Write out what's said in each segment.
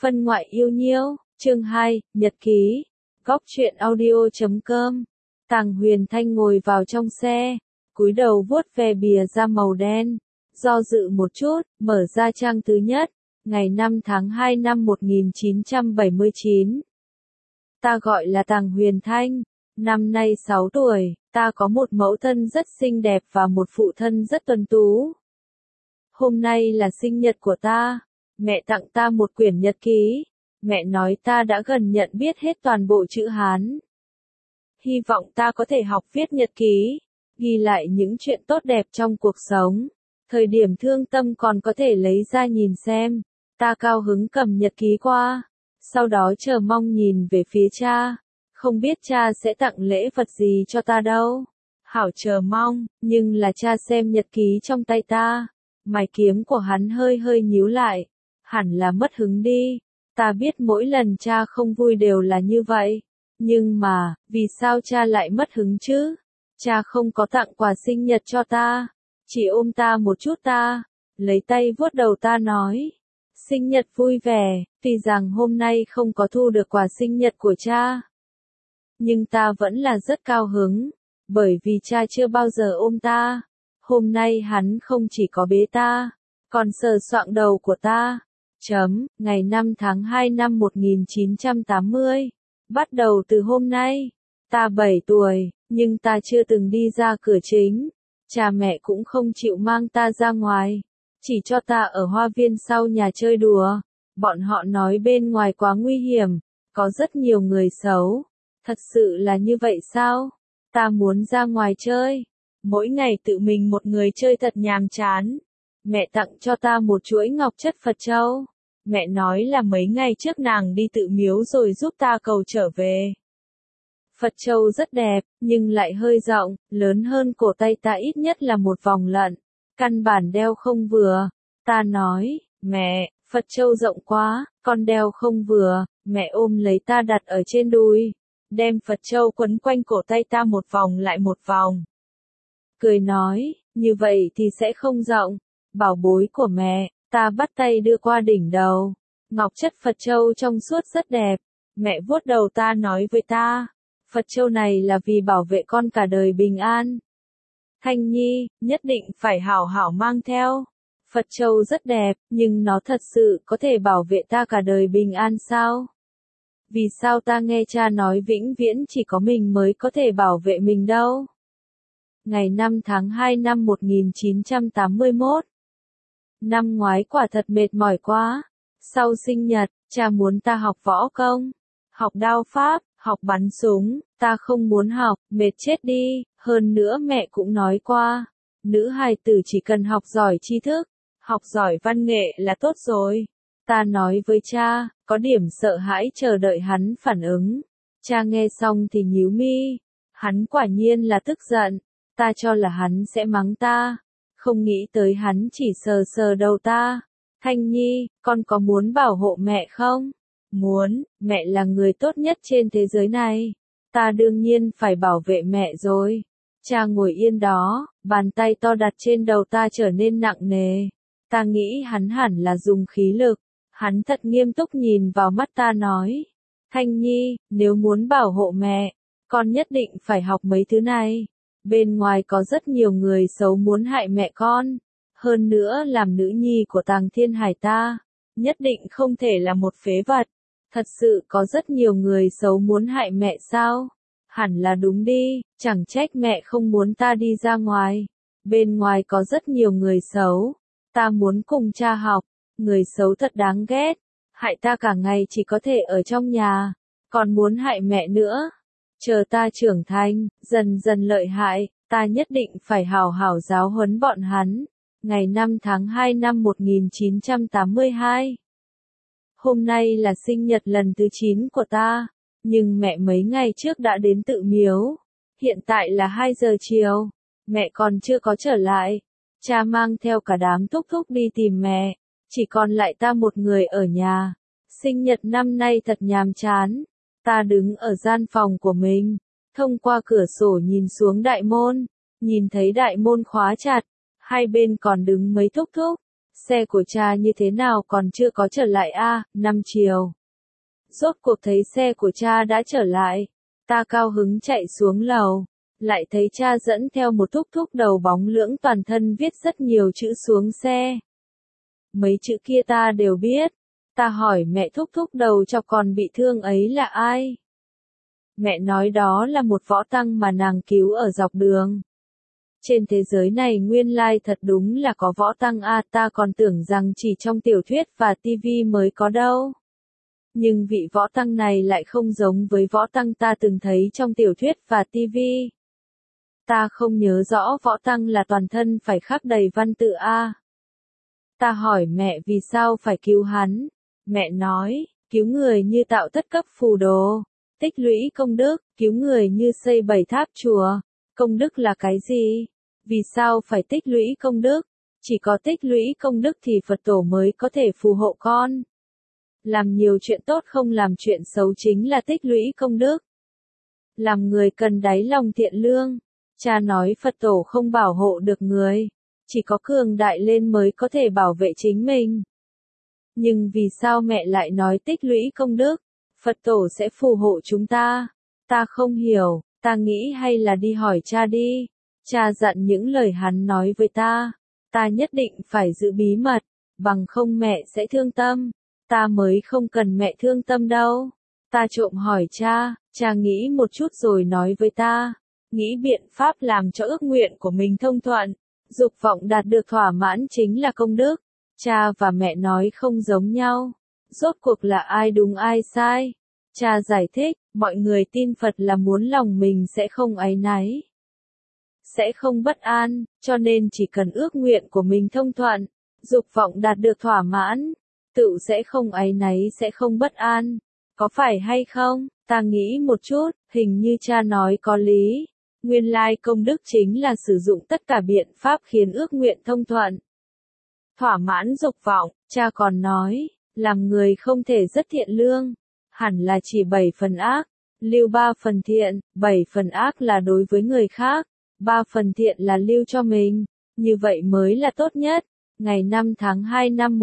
Phân ngoại yêu nhiêu, chương 2, nhật ký. Góc truyện audio.com. Tàng Huyền Thanh ngồi vào trong xe, cúi đầu vuốt ve bìa da màu đen, do dự một chút, mở ra trang thứ nhất, ngày 5 tháng 2 năm 1979. Ta gọi là Tàng Huyền Thanh, năm nay 6 tuổi, ta có một mẫu thân rất xinh đẹp và một phụ thân rất tuấn tú. Hôm nay là sinh nhật của ta, mẹ tặng ta một quyển nhật ký, mẹ nói ta đã gần nhận biết hết toàn bộ chữ Hán. Hy vọng ta có thể học viết nhật ký, ghi lại những chuyện tốt đẹp trong cuộc sống. Thời điểm thương tâm còn có thể lấy ra nhìn xem. Ta cao hứng cầm nhật ký qua, sau đó chờ mong nhìn về phía cha. Không biết cha sẽ tặng lễ vật gì cho ta đâu. Hảo chờ mong, nhưng là cha xem nhật ký trong tay ta. Mày kiếm của hắn hơi hơi nhíu lại. Hẳn là mất hứng đi. Ta biết mỗi lần cha không vui đều là như vậy. Nhưng mà, vì sao cha lại mất hứng chứ? Cha không có tặng quà sinh nhật cho ta. Chỉ ôm ta một chút ta. Lấy tay vuốt đầu ta nói. Sinh nhật vui vẻ, tuy rằng hôm nay không có thu được quà sinh nhật của cha. Nhưng ta vẫn là rất cao hứng. Bởi vì cha chưa bao giờ ôm ta. Hôm nay hắn không chỉ có bế ta, còn sờ soạng đầu của ta. Ngày 5 tháng 2 năm 1980. Bắt đầu từ hôm nay, ta 7 tuổi, nhưng ta chưa từng đi ra cửa chính. Cha mẹ cũng không chịu mang ta ra ngoài, chỉ cho ta ở hoa viên sau nhà chơi đùa. Bọn họ nói bên ngoài quá nguy hiểm, có rất nhiều người xấu. Thật sự là như vậy sao? Ta muốn ra ngoài chơi. Mỗi ngày tự mình một người chơi thật nhàm chán. Mẹ tặng cho ta một chuỗi ngọc chất Phật châu. Mẹ nói là mấy ngày trước nàng đi tự miếu rồi giúp ta cầu trở về. Phật châu rất đẹp, nhưng lại hơi rộng, lớn hơn cổ tay ta ít nhất là một vòng lận. Căn bản đeo không vừa. Ta nói, mẹ, Phật châu rộng quá, con đeo không vừa. Mẹ ôm lấy ta đặt ở trên đùi, đem Phật châu quấn quanh cổ tay ta một vòng lại một vòng. Cười nói, như vậy thì sẽ không rộng. Bảo bối của mẹ. Ta bắt tay đưa qua đỉnh đầu. Ngọc chất Phật châu trong suốt rất đẹp. Mẹ vuốt đầu ta nói với ta. Phật châu này là vì bảo vệ con cả đời bình an. Thanh Nhi, nhất định phải hảo hảo mang theo. Phật châu rất đẹp, nhưng nó thật sự có thể bảo vệ ta cả đời bình an sao? Vì sao ta nghe cha nói vĩnh viễn chỉ có mình mới có thể bảo vệ mình đâu? Ngày 5 tháng 2 năm 1981. Năm ngoái quả thật mệt mỏi quá. Sau sinh nhật, cha muốn ta học võ công, học đao pháp, học bắn súng. Ta không muốn học, mệt chết đi. Hơn nữa mẹ cũng nói qua, nữ hài tử chỉ cần học giỏi tri thức, học giỏi văn nghệ là tốt rồi. Ta nói với cha, có điểm sợ hãi chờ đợi hắn phản ứng. Cha nghe xong thì nhíu mi. Hắn quả nhiên là tức giận. Ta cho là hắn sẽ mắng ta. Không nghĩ tới hắn chỉ sờ sờ đầu ta. Thanh Nhi, con có muốn bảo hộ mẹ không? Muốn, mẹ là người tốt nhất trên thế giới này. Ta đương nhiên phải bảo vệ mẹ rồi. Cha ngồi yên đó, bàn tay to đặt trên đầu ta trở nên nặng nề. Ta nghĩ hắn hẳn là dùng khí lực. Hắn thật nghiêm túc nhìn vào mắt ta nói. Thanh Nhi, nếu muốn bảo hộ mẹ, con nhất định phải học mấy thứ này. Bên ngoài có rất nhiều người xấu muốn hại mẹ con. Hơn nữa làm nữ nhi của Tàng Thiên Hải ta, nhất định không thể là một phế vật. Thật sự có rất nhiều người xấu muốn hại mẹ sao? Hẳn là đúng đi, chẳng trách mẹ không muốn ta đi ra ngoài. Bên ngoài có rất nhiều người xấu. Ta muốn cùng cha học. Người xấu thật đáng ghét. Hại ta cả ngày chỉ có thể ở trong nhà. Còn muốn hại mẹ nữa. Chờ ta trưởng thành, dần dần lợi hại, ta nhất định phải hảo hảo giáo huấn bọn hắn. Ngày 5 tháng 2 năm 1982. Hôm nay là sinh nhật lần thứ 9 của ta, nhưng mẹ mấy ngày trước đã đến tự miếu. Hiện tại là 2 giờ chiều, mẹ còn chưa có trở lại. Cha mang theo cả đám thúc thúc đi tìm mẹ, chỉ còn lại ta một người ở nhà. Sinh nhật năm nay thật nhàm chán. Ta đứng ở gian phòng của mình, thông qua cửa sổ nhìn xuống đại môn, nhìn thấy đại môn khóa chặt, hai bên còn đứng mấy thúc thúc. xe của cha như thế nào còn chưa có trở lại a? 5 chiều. Rốt cuộc thấy xe của cha đã trở lại. Ta cao hứng chạy xuống lầu. Lại thấy cha dẫn theo một thúc thúc đầu bóng lưỡng toàn thân viết rất nhiều chữ xuống xe. Mấy chữ kia ta đều biết. Ta hỏi mẹ thúc thúc đầu cho con bị thương ấy là ai? Mẹ nói đó là một võ tăng mà nàng cứu ở dọc đường. Trên thế giới này nguyên lai thật đúng là có võ tăng a, ta còn tưởng rằng chỉ trong tiểu thuyết và tivi mới có đâu. Nhưng vị võ tăng này lại không giống với võ tăng ta từng thấy trong tiểu thuyết và tivi. Ta không nhớ rõ võ tăng là toàn thân phải khắc đầy văn tự a. Ta hỏi mẹ vì sao phải cứu hắn. Mẹ nói, cứu người như tạo tất cấp phù đồ, tích lũy công đức, cứu người như xây 7 tháp chùa. Công đức là cái gì? Vì sao phải tích lũy công đức? Chỉ có tích lũy công đức thì Phật tổ mới có thể phù hộ con. Làm nhiều chuyện tốt không làm chuyện xấu chính là tích lũy công đức. Làm người cần đáy lòng thiện lương. Cha nói Phật tổ không bảo hộ được người. Chỉ có cường đại lên mới có thể bảo vệ chính mình. Nhưng vì sao mẹ lại nói tích lũy công đức? Phật tổ sẽ phù hộ chúng ta. Ta không hiểu, ta nghĩ hay là đi hỏi cha đi. Cha dặn những lời hắn nói với ta. Ta nhất định phải giữ bí mật, bằng không mẹ sẽ thương tâm. Ta mới không cần mẹ thương tâm đâu. Ta trộm hỏi cha nghĩ một chút rồi nói với ta. Nghĩ biện pháp làm cho ước nguyện của mình thông thuận. Dục vọng đạt được thỏa mãn chính là công đức. Cha và mẹ nói không giống nhau. Rốt cuộc là ai đúng ai sai? Cha giải thích, mọi người tin Phật là muốn lòng mình sẽ không áy náy. Sẽ không bất an, cho nên chỉ cần ước nguyện của mình thông thuận, dục vọng đạt được thỏa mãn, tự sẽ không áy náy sẽ không bất an. Có phải hay không? Ta nghĩ một chút, hình như cha nói có lý. Nguyên lai công đức chính là sử dụng tất cả biện pháp khiến ước nguyện thông thuận. Thỏa mãn dục vọng, cha còn nói, làm người không thể rất thiện lương, hẳn là chỉ 7 phần ác, lưu 3 phần thiện, 7 phần ác là đối với người khác, 3 phần thiện là lưu cho mình, như vậy mới là tốt nhất. Ngày 5 tháng 2 năm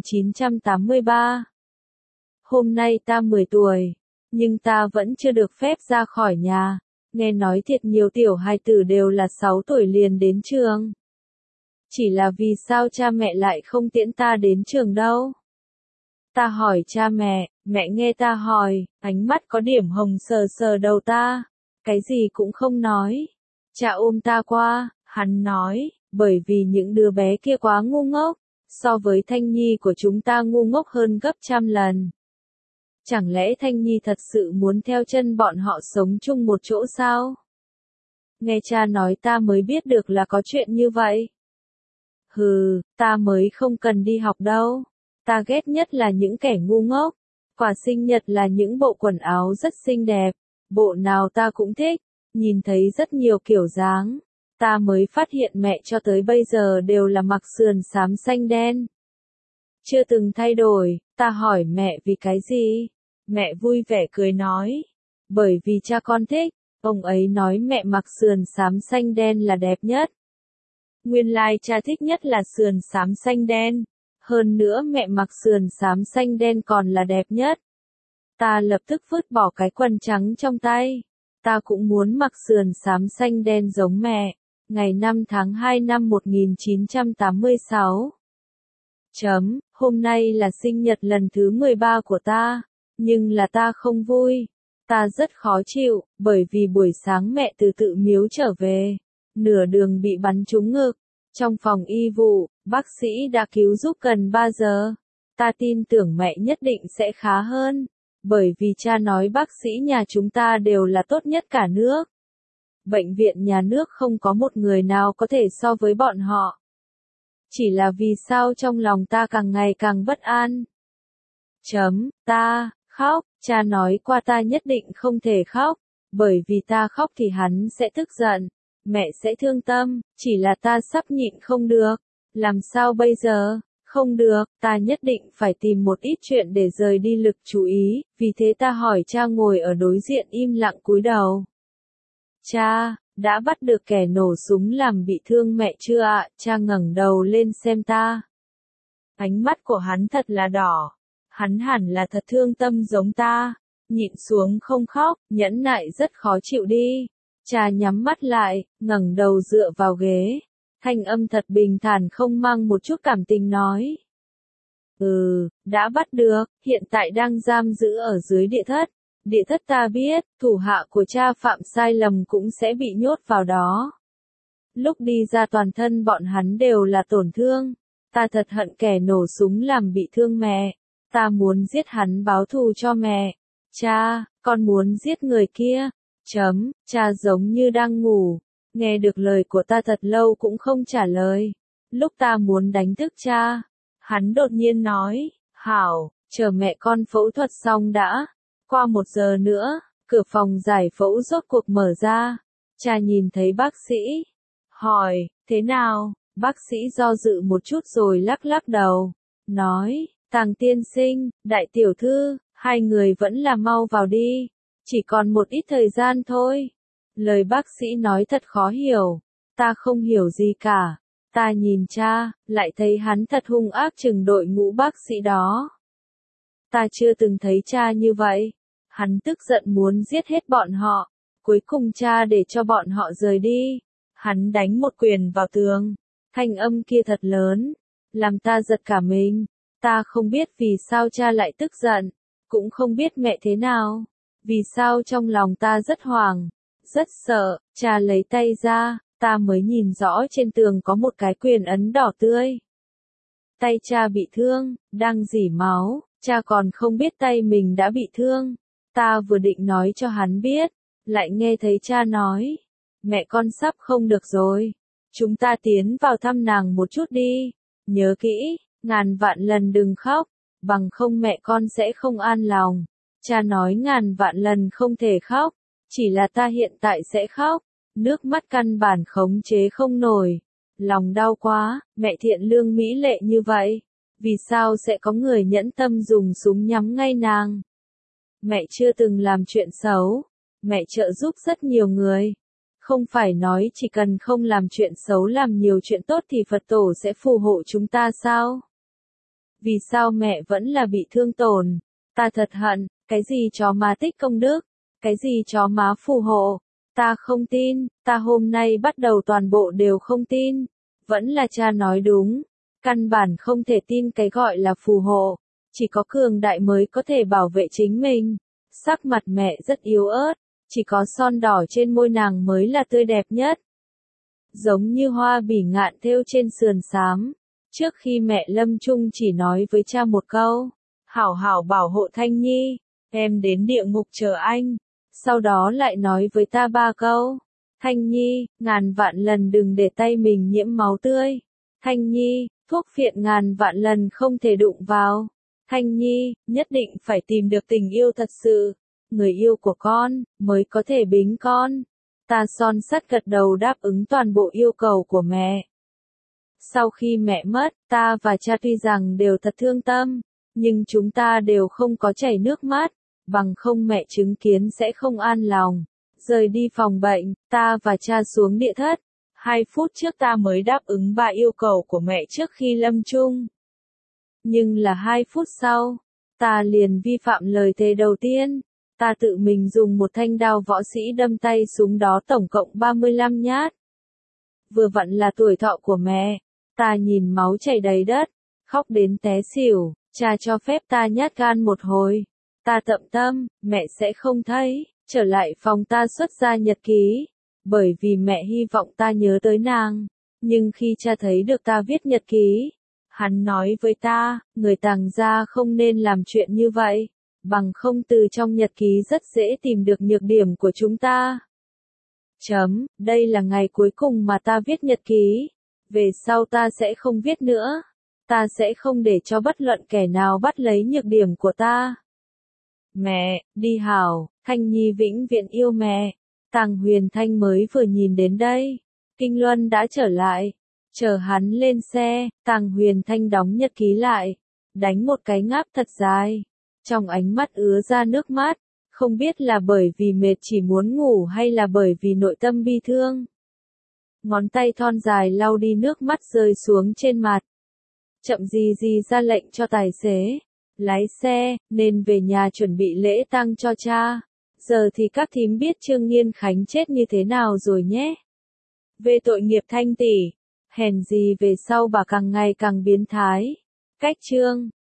1983. Hôm nay ta 10 tuổi, nhưng ta vẫn chưa được phép ra khỏi nhà. Nghe nói thiệt nhiều tiểu hài tử đều là 6 tuổi liền đến trường. Chỉ là vì sao cha mẹ lại không tiễn ta đến trường đâu? Ta hỏi cha mẹ nghe ta hỏi, ánh mắt có điểm hồng sờ sờ đầu ta. Cái gì cũng không nói. Cha ôm ta qua, hắn nói, bởi vì những đứa bé kia quá ngu ngốc, so với Thanh Nhi của chúng ta ngu ngốc hơn gấp trăm lần. Chẳng lẽ Thanh Nhi thật sự muốn theo chân bọn họ sống chung một chỗ sao? Nghe cha nói ta mới biết được là có chuyện như vậy. Hừ, ta mới không cần đi học đâu. Ta ghét nhất là những kẻ ngu ngốc. Quà sinh nhật là những bộ quần áo rất xinh đẹp. Bộ nào ta cũng thích. Nhìn thấy rất nhiều kiểu dáng. Ta mới phát hiện mẹ cho tới bây giờ đều là mặc sườn xám xanh đen. Chưa từng thay đổi. Ta hỏi mẹ vì cái gì? Mẹ vui vẻ cười nói. Bởi vì cha con thích. Ông ấy nói mẹ mặc sườn xám xanh đen là đẹp nhất. Nguyên lai cha thích nhất là sườn xám xanh đen. Hơn nữa mẹ mặc sườn xám xanh đen còn là đẹp nhất. Ta lập tức vứt bỏ cái quần trắng trong tay. Ta cũng muốn mặc sườn xám xanh đen giống mẹ. Ngày 5 tháng 2 năm 1986. Hôm nay là sinh nhật lần thứ 13 của ta. Nhưng là ta không vui. Ta rất khó chịu, bởi vì buổi sáng mẹ từ tự miếu trở về. Nửa đường bị bắn trúng ngực. Trong phòng y vụ, bác sĩ đã cứu giúp gần 3 giờ. Ta tin tưởng mẹ nhất định sẽ khá hơn. Bởi vì cha nói bác sĩ nhà chúng ta đều là tốt nhất cả nước. Bệnh viện nhà nước không có một người nào có thể so với bọn họ. Chỉ là vì sao trong lòng ta càng ngày càng bất an. Ta khóc, cha nói qua ta nhất định không thể khóc. Bởi vì ta khóc thì hắn sẽ tức giận. Mẹ sẽ thương tâm, chỉ là ta sắp nhịn không được. Làm sao bây giờ? Không được, ta nhất định phải tìm một ít chuyện để rời đi lực chú ý, vì thế ta hỏi cha ngồi ở đối diện im lặng cúi đầu. Cha, đã bắt được kẻ nổ súng làm bị thương mẹ chưa ạ? Cha ngẩng đầu lên xem ta. Ánh mắt của hắn thật là đỏ. Hắn hẳn là thật thương tâm giống ta. Nhịn xuống không khóc, nhẫn nại rất khó chịu đi. Cha nhắm mắt lại, ngẩng đầu dựa vào ghế. Thanh âm thật bình thản không mang một chút cảm tình nói. Đã bắt được, hiện tại đang giam giữ ở dưới địa thất. Địa thất ta biết, thủ hạ của cha phạm sai lầm cũng sẽ bị nhốt vào đó. Lúc đi ra toàn thân bọn hắn đều là tổn thương. Ta thật hận kẻ nổ súng làm bị thương mẹ. Ta muốn giết hắn báo thù cho mẹ. Cha, con muốn giết người kia. Cha giống như đang ngủ. Nghe được lời của ta thật lâu cũng không trả lời. Lúc ta muốn đánh thức cha, hắn đột nhiên nói, hảo, chờ mẹ con phẫu thuật xong đã. Qua 1 giờ nữa, cửa phòng giải phẫu rốt cuộc mở ra. Cha nhìn thấy bác sĩ. Hỏi, thế nào? Bác sĩ do dự một chút rồi lắc lắc đầu. Nói, Tàng tiên sinh, đại tiểu thư, hai người vẫn là mau vào đi. Chỉ còn một ít thời gian thôi. Lời bác sĩ nói thật khó hiểu. Ta không hiểu gì cả. Ta nhìn cha, lại thấy hắn thật hung ác chừng đội ngũ bác sĩ đó. Ta chưa từng thấy cha như vậy. Hắn tức giận muốn giết hết bọn họ. Cuối cùng cha để cho bọn họ rời đi. Hắn đánh một quyền vào tường. Thanh âm kia thật lớn. Làm ta giật cả mình. Ta không biết vì sao cha lại tức giận. Cũng không biết mẹ thế nào. Vì sao trong lòng ta rất hoảng. Rất sợ. Cha lấy tay ra. Ta mới nhìn rõ trên tường có một cái quyền ấn đỏ tươi. Tay cha bị thương, đang rỉ máu. Cha còn không biết tay mình đã bị thương. Ta vừa định nói cho hắn biết. Lại nghe thấy cha nói. Mẹ con sắp không được rồi. Chúng ta tiến vào thăm nàng một chút đi. Nhớ kỹ, ngàn vạn lần đừng khóc. Bằng không mẹ con sẽ không an lòng. Cha nói ngàn vạn lần không thể khóc. Chỉ là ta hiện tại sẽ khóc. Nước mắt căn bản khống chế không nổi. Lòng đau quá, mẹ thiện lương mỹ lệ như vậy. Vì sao sẽ có người nhẫn tâm dùng súng nhắm ngay nàng? Mẹ chưa từng làm chuyện xấu. Mẹ trợ giúp rất nhiều người. Không phải nói chỉ cần không làm chuyện xấu làm nhiều chuyện tốt thì Phật tổ sẽ phù hộ chúng ta sao? Vì sao mẹ vẫn là bị thương tổn? Ta thật hận, cái gì chó má tích công đức? Cái gì chó má phù hộ? Ta không tin, ta hôm nay bắt đầu toàn bộ đều không tin. Vẫn là cha nói đúng. Căn bản không thể tin cái gọi là phù hộ. Chỉ có cường đại mới có thể bảo vệ chính mình. Sắc mặt mẹ rất yếu ớt. Chỉ có son đỏ trên môi nàng mới là tươi đẹp nhất. Giống như hoa bỉ ngạn thêu trên sườn xám. Trước khi mẹ lâm chung chỉ nói với cha một câu. Hảo hảo bảo hộ Thanh Nhi. Em đến địa ngục chờ anh. Sau đó lại nói với ta 3 câu. Thanh Nhi, ngàn vạn lần đừng để tay mình nhiễm máu tươi. Thanh Nhi, thuốc phiện ngàn vạn lần không thể đụng vào. Thanh Nhi, nhất định phải tìm được tình yêu thật sự. Người yêu của con, mới có thể bính con. Ta son sắt gật đầu đáp ứng toàn bộ yêu cầu của mẹ. Sau khi mẹ mất, ta và cha tuy rằng đều thật thương tâm, nhưng chúng ta đều không có chảy nước mắt, bằng không mẹ chứng kiến sẽ không an lòng. Rời đi phòng bệnh, ta và cha xuống địa thất. 2 phút trước ta mới đáp ứng 3 yêu cầu của mẹ trước khi lâm chung. Nhưng là 2 phút sau, ta liền vi phạm lời thề đầu tiên. Ta tự mình dùng một thanh đao võ sĩ đâm tay súng đó tổng cộng 35 nhát. Vừa vặn là tuổi thọ của mẹ. Ta nhìn máu chảy đầy đất, khóc đến té xỉu. Cha cho phép ta nhát gan một hồi. Ta tậm tâm, mẹ sẽ không thấy. Trở lại phòng ta xuất ra nhật ký. Bởi vì mẹ hy vọng ta nhớ tới nàng. Nhưng khi cha thấy được ta viết nhật ký, hắn nói với ta, người Tàng gia không nên làm chuyện như vậy. Bằng không từ trong nhật ký rất dễ tìm được nhược điểm của chúng ta. Đây là ngày cuối cùng mà ta viết nhật ký. Về sau ta sẽ không viết nữa. Ta sẽ không để cho bất luận kẻ nào bắt lấy nhược điểm của ta. Mẹ, đi hảo, Thanh Nhi vĩnh viễn yêu mẹ. Tàng Huyền Thanh mới vừa nhìn đến đây. Kinh Luân đã trở lại. Chờ hắn lên xe, Tàng Huyền Thanh đóng nhật ký lại. Đánh một cái ngáp thật dài. Trong ánh mắt ứa ra nước mắt. Không biết là bởi vì mệt chỉ muốn ngủ hay là bởi vì nội tâm bi thương. Ngón tay thon dài lau đi nước mắt rơi xuống trên mặt. chậm gì gì ra lệnh cho tài xế, lái xe, nên về nhà chuẩn bị lễ tang cho cha. Giờ thì các thím biết Trương Nghiên Khánh chết như thế nào rồi nhé. Về tội nghiệp Thanh tỷ, hèn gì về sau bà càng ngày càng biến thái. Cách Trương